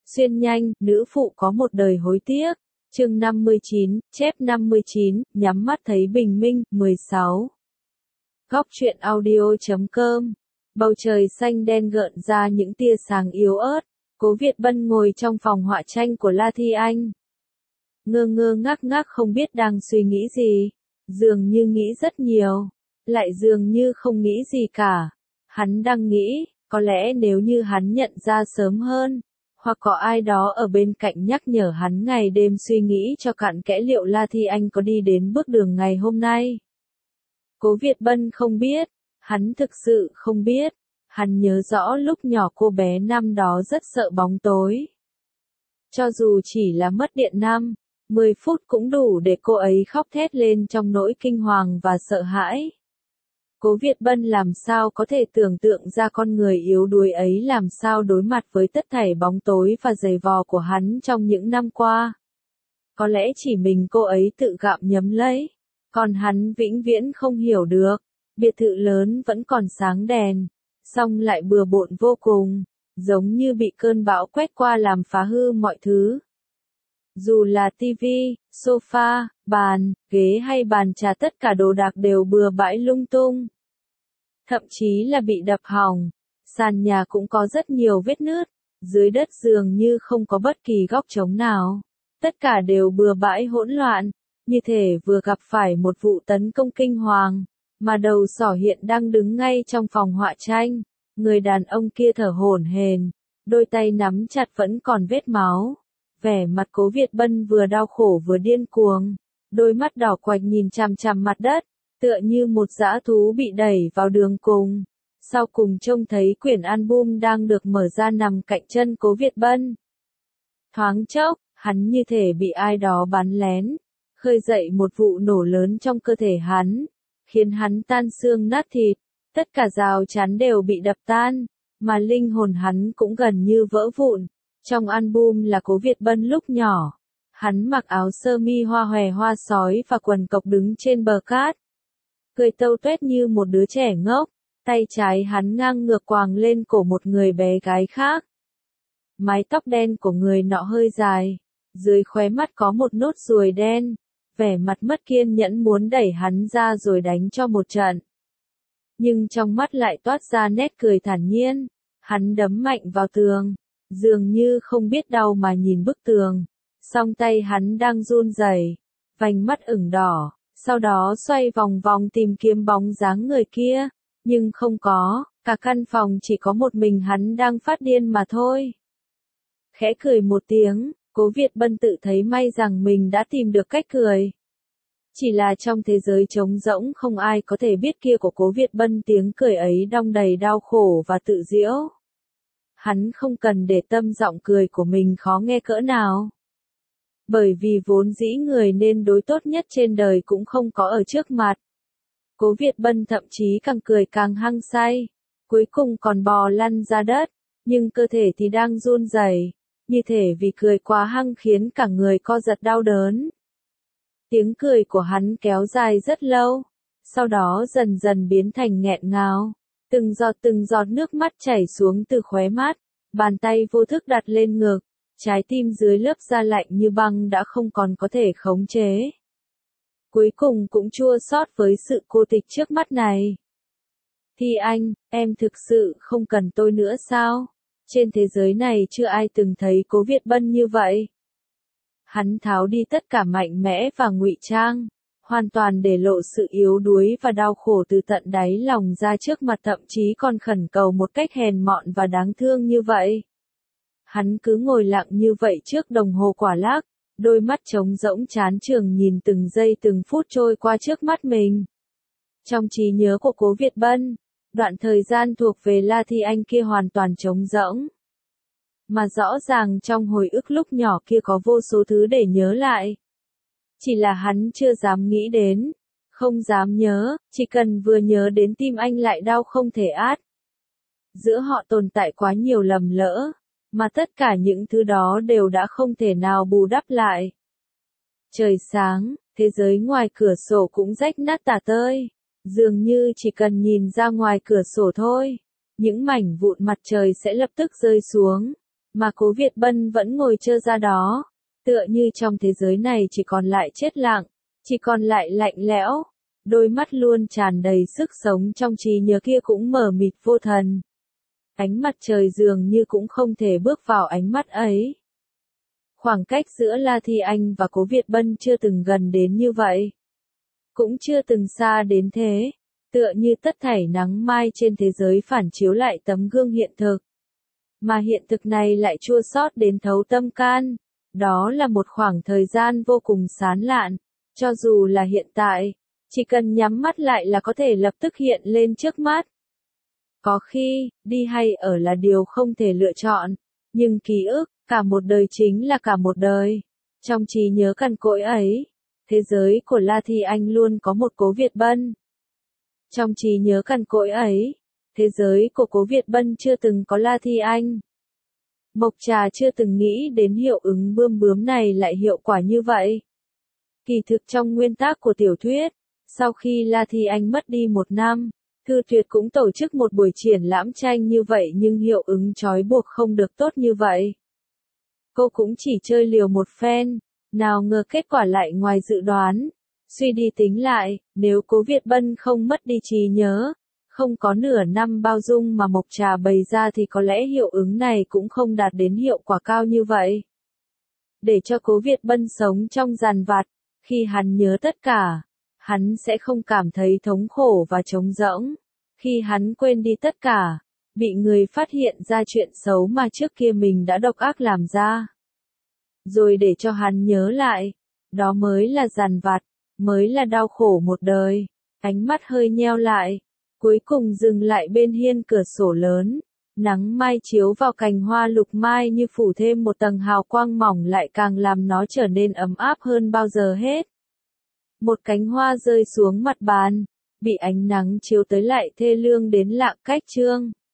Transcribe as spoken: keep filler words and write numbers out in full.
Xuyên nhanh, nữ phụ có một đời hối tiếc. Chương năm mươi chín, chép năm mươi chín, nhắm mắt thấy bình minh, mười sáu. Góc truyện audio chấm com. Bầu trời xanh đen gợn ra những tia sáng yếu ớt. Cố Việt Bân ngồi trong phòng họa tranh của La Thi Anh. Ngơ ngơ ngác ngác không biết đang suy nghĩ gì. Dường như nghĩ rất nhiều. Lại dường như không nghĩ gì cả. Hắn đang nghĩ, có lẽ nếu như hắn nhận ra sớm hơn, hoặc có ai đó ở bên cạnh nhắc nhở hắn ngày đêm suy nghĩ cho cặn kẽ liệu La Thi Anh có đi đến bước đường ngày hôm nay. Cố Việt Bân không biết, hắn thực sự không biết. Hắn nhớ rõ lúc nhỏ cô bé năm đó rất sợ bóng tối. Cho dù chỉ là mất điện năm, mười phút cũng đủ để cô ấy khóc thét lên trong nỗi kinh hoàng và sợ hãi. Cố Việt Bân làm sao có thể tưởng tượng ra con người yếu đuối ấy làm sao đối mặt với tất thảy bóng tối và giày vò của hắn trong những năm qua. Có lẽ chỉ mình cô ấy tự gặm nhấm lấy, còn hắn vĩnh viễn không hiểu được. Biệt thự lớn vẫn còn sáng đèn, song lại bừa bộn vô cùng, giống như bị cơn bão quét qua làm phá hư mọi thứ. Dù là tivi, sofa, bàn, ghế hay bàn trà tất cả đồ đạc đều bừa bãi lung tung. Thậm chí là bị đập hỏng, sàn nhà cũng có rất nhiều vết nứt, dưới đất dường như không có bất kỳ góc trống nào. Tất cả đều bừa bãi hỗn loạn, như thể vừa gặp phải một vụ tấn công kinh hoàng, mà đầu sỏ hiện đang đứng ngay trong phòng họa tranh. Người đàn ông kia thở hổn hển, đôi tay nắm chặt vẫn còn vết máu. Vẻ mặt Cố Việt Bân vừa đau khổ vừa điên cuồng, đôi mắt đỏ quạch nhìn chằm chằm mặt đất, tựa như một dã thú bị đẩy vào đường cùng. Sau cùng trông thấy quyển album đang được mở ra nằm cạnh chân Cố Việt Bân. Thoáng chốc, hắn như thể bị ai đó bắn lén, khơi dậy một vụ nổ lớn trong cơ thể hắn, khiến hắn tan xương nát thịt, tất cả rào chắn đều bị đập tan, mà linh hồn hắn cũng gần như vỡ vụn. Trong album là Cố Việt Bân lúc nhỏ, hắn mặc áo sơ mi hoa hòe hoa sói và quần cộc đứng trên bờ cát, cười tâu tuét như một đứa trẻ ngốc, tay trái hắn ngang ngược quàng lên cổ một người bé gái khác. Mái tóc đen của người nọ hơi dài, dưới khóe mắt có một nốt ruồi đen, vẻ mặt mất kiên nhẫn muốn đẩy hắn ra rồi đánh cho một trận. Nhưng trong mắt lại toát ra nét cười thản nhiên, hắn đấm mạnh vào tường, dường như không biết đau mà nhìn bức tường, song tay hắn đang run rẩy, vành mắt ửng đỏ, sau đó xoay vòng vòng tìm kiếm bóng dáng người kia, nhưng không có, cả căn phòng chỉ có một mình hắn đang phát điên mà thôi. Khẽ cười một tiếng, Cố Việt Bân tự thấy may rằng mình đã tìm được cách cười. Chỉ là trong thế giới trống rỗng không ai có thể biết kia của Cố Việt Bân tiếng cười ấy đong đầy đau khổ và tự giễu. Hắn không cần để tâm giọng cười của mình khó nghe cỡ nào. Bởi vì vốn dĩ người nên đối tốt nhất trên đời cũng không có ở trước mặt. Cố Việt Bân thậm chí càng cười càng hăng say, cuối cùng còn bò lăn ra đất, nhưng cơ thể thì đang run rẩy, như thể vì cười quá hăng khiến cả người co giật đau đớn. Tiếng cười của hắn kéo dài rất lâu, sau đó dần dần biến thành nghẹn ngào, từng giọt từng giọt nước mắt chảy xuống từ khóe mắt, bàn tay vô thức đặt lên ngực, trái tim dưới lớp da lạnh như băng đã không còn có thể khống chế. Cuối cùng cũng chua xót với sự cô tịch trước mắt này. Thi Anh, em thực sự không cần tôi nữa sao? Trên thế giới này chưa ai từng thấy Cố Việt Bân như vậy. Hắn tháo đi tất cả mạnh mẽ và ngụy trang, hoàn toàn để lộ sự yếu đuối và đau khổ từ tận đáy lòng ra trước mặt, thậm chí còn khẩn cầu một cách hèn mọn và đáng thương như vậy. Hắn cứ ngồi lặng như vậy trước đồng hồ quả lắc, đôi mắt trống rỗng chán chường nhìn từng giây từng phút trôi qua trước mắt mình. Trong trí nhớ của Cố Việt Bân, đoạn thời gian thuộc về La Thi Anh kia hoàn toàn trống rỗng. Mà rõ ràng trong hồi ức lúc nhỏ kia có vô số thứ để nhớ lại. Chỉ là hắn chưa dám nghĩ đến, không dám nhớ, chỉ cần vừa nhớ đến tim anh lại đau không thể át. Giữa họ tồn tại quá nhiều lầm lỡ, mà tất cả những thứ đó đều đã không thể nào bù đắp lại. Trời sáng, thế giới ngoài cửa sổ cũng rách nát tả tơi, dường như chỉ cần nhìn ra ngoài cửa sổ thôi, những mảnh vụn mặt trời sẽ lập tức rơi xuống, mà Cố Việt Bân vẫn ngồi trơ ra đó, tựa như trong thế giới này chỉ còn lại chết lặng, chỉ còn lại lạnh lẽo, đôi mắt luôn tràn đầy sức sống trong trí nhớ kia cũng mờ mịt vô thần. Ánh mặt trời dường như cũng không thể bước vào ánh mắt ấy. Khoảng cách giữa La Thi Anh và Cố Việt Bân chưa từng gần đến như vậy. Cũng chưa từng xa đến thế, tựa như tất thảy nắng mai trên thế giới phản chiếu lại tấm gương hiện thực. Mà hiện thực này lại chua xót đến thấu tâm can. Đó là một khoảng thời gian vô cùng sán lạn, cho dù là hiện tại, chỉ cần nhắm mắt lại là có thể lập tức hiện lên trước mắt. Có khi, đi hay ở là điều không thể lựa chọn, nhưng ký ức, cả một đời chính là cả một đời. Trong trí nhớ cằn cỗi ấy, thế giới của La Thi Anh luôn có một Cố Việt Bân. Trong trí nhớ cằn cỗi ấy, thế giới của Cố Việt Bân chưa từng có La Thi Anh. Mộc Trà chưa từng nghĩ đến hiệu ứng bươm bướm này lại hiệu quả như vậy. Kỳ thực trong nguyên tắc của tiểu thuyết, sau khi La Thi Anh mất đi một năm, Thư Tuyệt cũng tổ chức một buổi triển lãm tranh như vậy nhưng hiệu ứng trói buộc không được tốt như vậy. Cô cũng chỉ chơi liều một phen, nào ngờ kết quả lại ngoài dự đoán. Suy đi tính lại, nếu Cố Việt Bân không mất đi trí nhớ, không có nửa năm bao dung mà Mộc Trà bày ra thì có lẽ hiệu ứng này cũng không đạt đến hiệu quả cao như vậy. Để cho Cố Việt Bân sống trong dằn vặt, khi hắn nhớ tất cả, hắn sẽ không cảm thấy thống khổ và trống rỗng. Khi hắn quên đi tất cả, bị người phát hiện ra chuyện xấu mà trước kia mình đã độc ác làm ra. Rồi để cho hắn nhớ lại, đó mới là dằn vặt, mới là đau khổ một đời. Ánh mắt hơi nheo lại, cuối cùng dừng lại bên hiên cửa sổ lớn. Nắng mai chiếu vào cành hoa lục mai như phủ thêm một tầng hào quang mỏng lại càng làm nó trở nên ấm áp hơn bao giờ hết. Một cánh hoa rơi xuống mặt bàn, bị ánh nắng chiếu tới lại thê lương đến lạ cách trương.